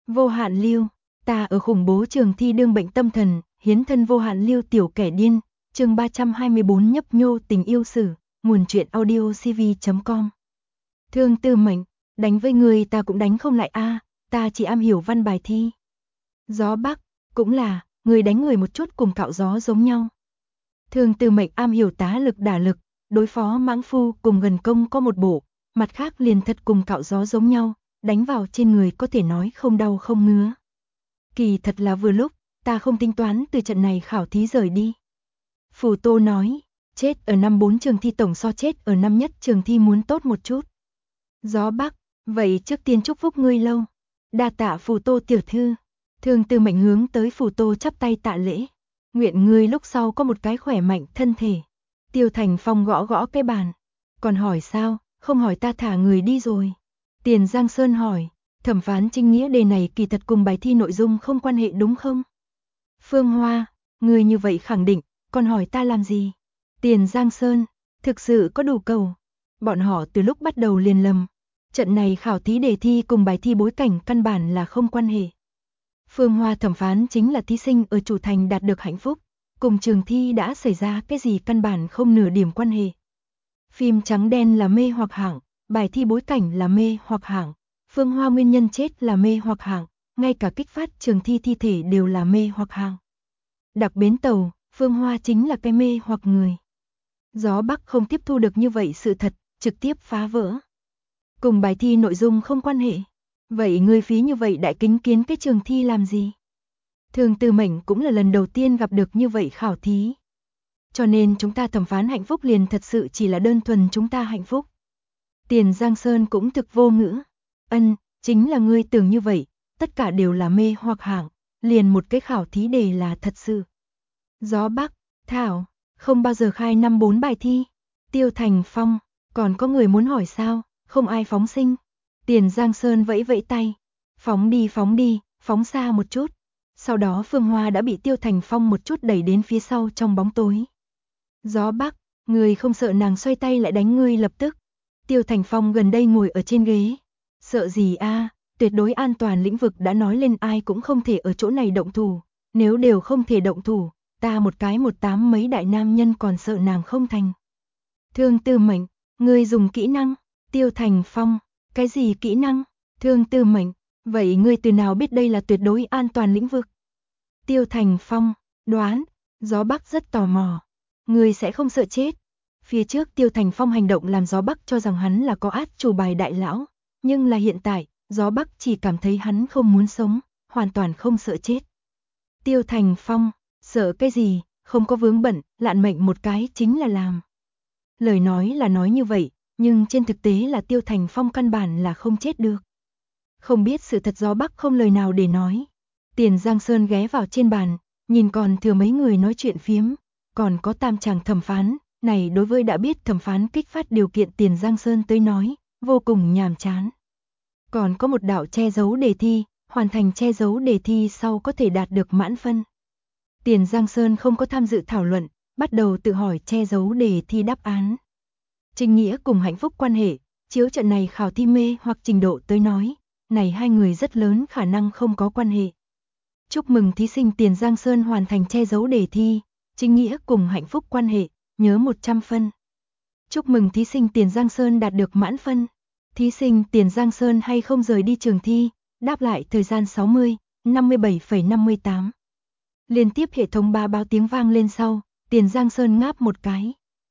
Vô hạn lưu, ta ở khủng bố trường thi đương bệnh tâm thần, hiến thân vô hạn lưu tiểu kẻ điên, chương 324 nhấp nhô tình yêu sử, nguồn truyện audio cv.com. Thương Tư Mệnh, đánh với người ta cũng đánh không lại a, ta chỉ am hiểu văn bài thi. Gió Bắc, cũng là, người đánh người một chút cùng cạo gió giống nhau. Thương Tư Mệnh am hiểu tá lực đả lực, đối phó mãng phu cùng gần công có một bộ, mặt khác liền thật cùng cạo gió giống nhau, đánh vào trên người có thể nói không đau không ngứa. Kỳ thật là vừa lúc, ta không tính toán từ trận này khảo thí rời đi. Phù Tô nói, chết ở năm 4 trường thi tổng so chết ở năm nhất trường thi muốn tốt một chút. Gió Bắc, vậy trước tiên chúc phúc ngươi lâu. Đa tạ Phù Tô tiểu thư. Thương Tư Mệnh hướng tới Phù Tô chắp tay tạ lễ. Nguyện ngươi lúc sau có một cái khỏe mạnh thân thể. Tiêu Thành Phong gõ gõ cái bàn. Còn hỏi sao, không hỏi ta thả người đi rồi. Tiền Giang Sơn hỏi, thẩm phán trinh nghĩa đề này kỳ thật cùng bài thi nội dung không quan hệ đúng không? Phương Hoa, ngươi như vậy khẳng định, còn hỏi ta làm gì? Tiền Giang Sơn, thực sự có đủ cầu. Bọn họ từ lúc bắt đầu liền lầm. Trận này khảo thí đề thi cùng bài thi bối cảnh căn bản là không quan hệ. Phương Hoa thẩm phán chính là thí sinh ở chủ thành đạt được hạnh phúc, cùng trường thi đã xảy ra cái gì căn bản không nửa điểm quan hệ. Phim trắng đen là mê hoặc hạng, bài thi bối cảnh là mê hoặc hạng, Phương Hoa nguyên nhân chết là mê hoặc hạng, ngay cả kích phát trường thi thi thể đều là mê hoặc hạng. Đặc bến tàu, Phương Hoa chính là cái mê hoặc người. Gió Bắc không tiếp thu được như vậy sự thật, trực tiếp phá vỡ. Cùng bài thi nội dung không quan hệ. Vậy ngươi phí như vậy đại kính kiến cái trường thi làm gì? Thương Tư Mệnh cũng là lần đầu tiên gặp được như vậy khảo thí. Cho nên chúng ta thẩm phán hạnh phúc liền thật sự chỉ là đơn thuần chúng ta hạnh phúc. Tiền Giang Sơn cũng thực vô ngữ. Chính là ngươi tưởng như vậy, tất cả đều là mê hoặc hạng, liền một cái khảo thí đề là thật sự. Gió Bắc, Thảo, không bao giờ khai năm 4 bài thi. Tiêu Thành Phong, còn có người muốn hỏi sao, không ai phóng sinh. Tiền Giang Sơn vẫy vẫy tay, phóng đi, phóng xa một chút. Sau đó Phương Hoa đã bị Tiêu Thành Phong một chút đẩy đến phía sau trong bóng tối. Gió Bắc, người không sợ nàng xoay tay lại đánh ngươi lập tức. Tiêu Thành Phong gần đây ngồi ở trên ghế. Sợ gì a, tuyệt đối an toàn lĩnh vực đã nói lên ai cũng không thể ở chỗ này động thủ. Nếu đều không thể động thủ, ta một cái 18 mấy đại nam nhân còn sợ nàng không thành. Thương Tư Mệnh, ngươi dùng kỹ năng. Tiêu Thành Phong, cái gì kỹ năng? Thương Tư Mệnh, vậy ngươi từ nào biết đây là tuyệt đối an toàn lĩnh vực? Tiêu Thành Phong, đoán. Gió Bắc rất tò mò. Ngươi sẽ không sợ chết. Phía trước Tiêu Thành Phong hành động làm Gió Bắc cho rằng hắn là có át chủ bài đại lão. Nhưng là hiện tại, Gió Bắc chỉ cảm thấy hắn không muốn sống, hoàn toàn không sợ chết. Tiêu Thành Phong, sợ cái gì, không có vướng bận, lạn mệnh một cái chính là làm. Lời nói là nói như vậy, nhưng trên thực tế là Tiêu Thành Phong căn bản là không chết được. Không biết sự thật Gió Bắc không lời nào để nói. Tiền Giang Sơn ghé vào trên bàn, nhìn còn thừa mấy người nói chuyện phiếm, còn có tam chàng thẩm phán, này đối với đã biết thẩm phán kích phát điều kiện Tiền Giang Sơn tới nói, vô cùng nhàm chán. Còn có một đạo che giấu đề thi, hoàn thành che giấu đề thi sau có thể đạt được mãn phân. Tiền Giang Sơn không có tham dự thảo luận, bắt đầu tự hỏi che giấu đề thi đáp án. Trinh nghĩa cùng hạnh phúc quan hệ, chiếu trận này khảo thi mê hoặc trình độ tới nói, này hai người rất lớn khả năng không có quan hệ. Chúc mừng thí sinh Tiền Giang Sơn hoàn thành che giấu đề thi, trinh nghĩa cùng hạnh phúc quan hệ, nhớ 100 phân. Chúc mừng thí sinh Tiền Giang Sơn đạt được mãn phân. Thí sinh Tiền Giang Sơn hay không rời đi trường thi, đáp lại thời gian 60, 57,58. Liên tiếp hệ thống ba báo tiếng vang lên sau, Tiền Giang Sơn ngáp một cái.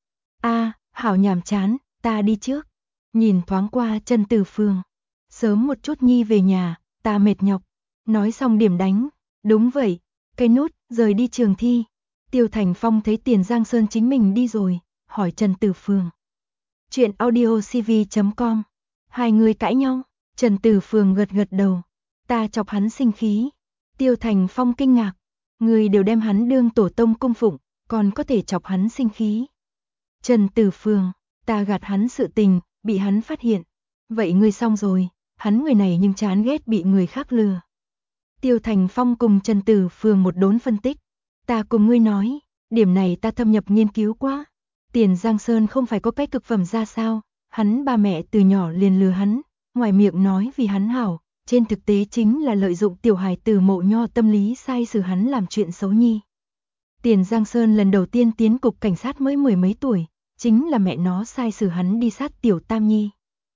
Hảo nhàm chán, ta đi trước. Nhìn thoáng qua Trần Tử Phương. Sớm một chút nhi về nhà, ta mệt nhọc. Nói xong điểm đánh. Đúng vậy, cái nút, rời đi trường thi. Tiêu Thành Phong thấy Tiền Giang Sơn chính mình đi rồi, hỏi Trần Tử Phương. Chuyện audio cv.com. Hai người cãi nhau, Trần Tử Phương gật gật đầu. Ta chọc hắn sinh khí. Tiêu Thành Phong kinh ngạc. Người đều đem hắn đương tổ tông cung phụng, còn có thể chọc hắn sinh khí. Trần Tử Phương, ta gạt hắn sự tình, bị hắn phát hiện. Vậy ngươi xong rồi, hắn người này nhưng chán ghét bị người khác lừa. Tiêu Thành Phong cùng Trần Tử Phương một đốn phân tích. Ta cùng ngươi nói, điểm này ta thâm nhập nghiên cứu quá. Tiền Giang Sơn không phải có cái cực phẩm ra sao, hắn ba mẹ từ nhỏ liền lừa hắn, ngoài miệng nói vì hắn hảo, trên thực tế chính là lợi dụng tiểu hài tử Mộ Nho tâm lý sai sử hắn làm chuyện xấu nhi. Tiền Giang Sơn lần đầu tiên tiến cục cảnh sát mới 10 mấy tuổi, chính là mẹ nó sai sử hắn đi sát tiểu Tam Nhi.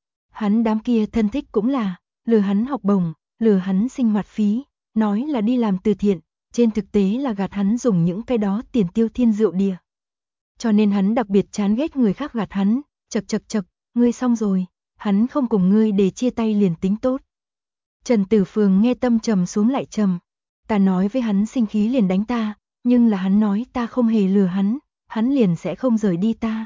Hắn đám kia thân thích cũng là, lừa hắn học bổng, lừa hắn sinh hoạt phí, nói là đi làm từ thiện, trên thực tế là gạt hắn dùng những cái đó tiền tiêu thiên rượu đìa. Cho nên hắn đặc biệt chán ghét người khác gạt hắn, chậc, ngươi xong rồi, hắn không cùng ngươi để chia tay liền tính tốt. Trần Tử Phường nghe tâm trầm xuống lại trầm, ta nói với hắn sinh khí liền đánh ta, nhưng là hắn nói ta không hề lừa hắn liền sẽ không rời đi ta.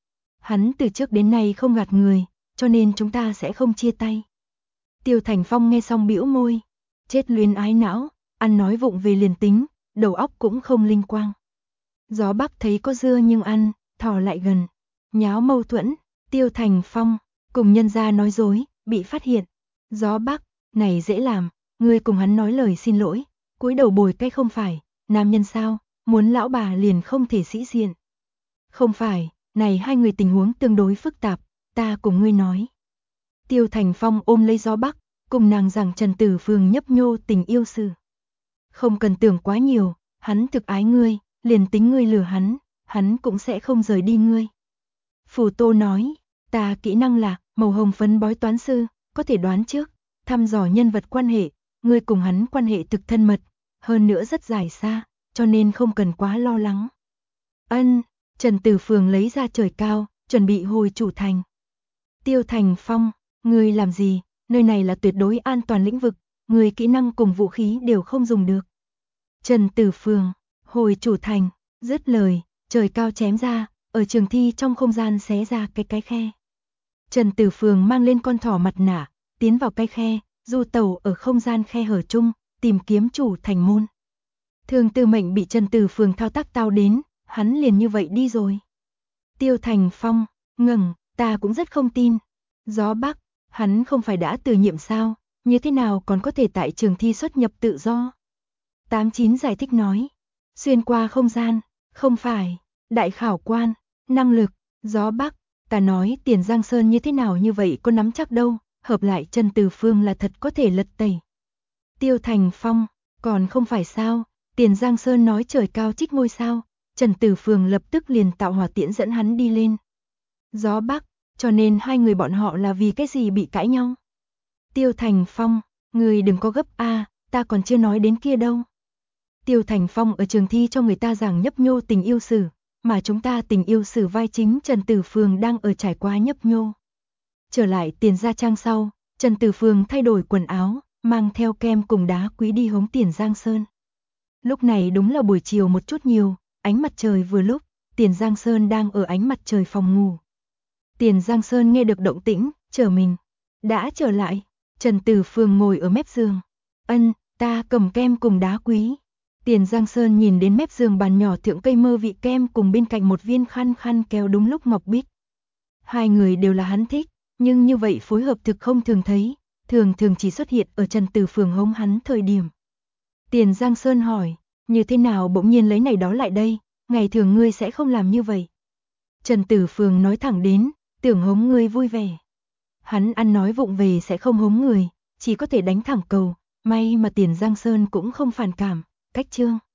Hắn từ trước đến nay không gạt người, cho nên chúng ta sẽ không chia tay. Tiêu Thành Phong nghe xong bĩu môi, chết luyến ái não, ăn nói vụng về liền tính, đầu óc cũng không linh quang. Gió Bắc thấy có dưa nhưng ăn, thò lại gần, nháo mâu thuẫn, Tiêu Thành Phong, cùng nhân gia nói dối, bị phát hiện. Gió Bắc, này dễ làm, ngươi cùng hắn nói lời xin lỗi, cúi đầu bồi cái không phải, nam nhân sao, muốn lão bà liền không thể sĩ diện. Không phải, này hai người tình huống tương đối phức tạp, ta cùng ngươi nói. Tiêu Thành Phong ôm lấy Gió Bắc, cùng nàng rằng Trần Tử Phường nhấp nhô tình yêu sự. Không cần tưởng quá nhiều, hắn thực ái ngươi, liền tính ngươi lừa hắn cũng sẽ không rời đi ngươi. Phù Tô nói, ta kỹ năng là màu hồng phấn bói toán sư, có thể đoán trước, thăm dò nhân vật quan hệ, ngươi cùng hắn quan hệ thực thân mật, hơn nữa rất dài xa, cho nên không cần quá lo lắng. Ân, Trần Tử Phường lấy ra trời cao, chuẩn bị hồi chủ thành. Tiêu Thành Phong, ngươi làm gì, nơi này là tuyệt đối an toàn lĩnh vực, ngươi kỹ năng cùng vũ khí đều không dùng được. Trần Tử Phường, hồi chủ thành, dứt lời, trời cao chém ra, ở trường thi trong không gian xé ra cái khe. Trần Tử Phường mang lên con thỏ mặt nạ, tiến vào cái khe, du tẩu ở không gian khe hở chung, tìm kiếm chủ thành môn. Thường Tư Mệnh bị Trần Tử Phường thao tác tao đến, hắn liền như vậy đi rồi. Tiêu Thành Phong, ngừng, ta cũng rất không tin. Gió Bắc, hắn không phải đã từ nhiệm sao, như thế nào còn có thể tại trường thi xuất nhập tự do. 89 giải thích nói, xuyên qua không gian, không phải, đại khảo quan, năng lực, Gió Bắc, ta nói Tiền Giang Sơn như thế nào như vậy có nắm chắc đâu, hợp lại Trần Tử Phường là thật có thể lật tẩy. Tiêu Thành Phong, còn không phải sao, Tiền Giang Sơn nói trời cao trích ngôi sao, Trần Tử Phường lập tức liền tạo hỏa tiễn dẫn hắn đi lên. Gió Bắc, cho nên hai người bọn họ là vì cái gì bị cãi nhau. Tiêu Thành Phong, người đừng có gấp a, ta còn chưa nói đến kia đâu. Tiêu Thành Phong ở trường thi cho người ta giảng nhấp nhô tình yêu sử, mà chúng ta tình yêu sử vai chính Trần Tử Phường đang ở trải qua nhấp nhô. Trở lại Tiền Gia Trang sau, Trần Tử Phường thay đổi quần áo, mang theo kem cùng đá quý đi hống Tiền Giang Sơn. Lúc này đúng là buổi chiều một chút nhiều, ánh mặt trời vừa lúc, Tiền Giang Sơn đang ở ánh mặt trời phòng ngủ. Tiền Giang Sơn nghe được động tĩnh, trở mình. Đã trở lại, Trần Tử Phường ngồi ở mép giường. Ân, ta cầm kem cùng đá quý. Tiền Giang Sơn nhìn đến mép giường bàn nhỏ thượng cây mơ vị kem cùng bên cạnh một viên khăn keo đúng lúc ngọc bích. Hai người đều là hắn thích, nhưng như vậy phối hợp thực không thường thấy, thường chỉ xuất hiện ở Trần Tử Phường hống hắn thời điểm. Tiền Giang Sơn hỏi, như thế nào bỗng nhiên lấy này đó lại đây, ngày thường ngươi sẽ không làm như vậy. Trần Tử Phường nói thẳng đến, tưởng hống ngươi vui vẻ. Hắn ăn nói vụng về sẽ không hống người, chỉ có thể đánh thẳng cầu, may mà Tiền Giang Sơn cũng không phản cảm, cách chương.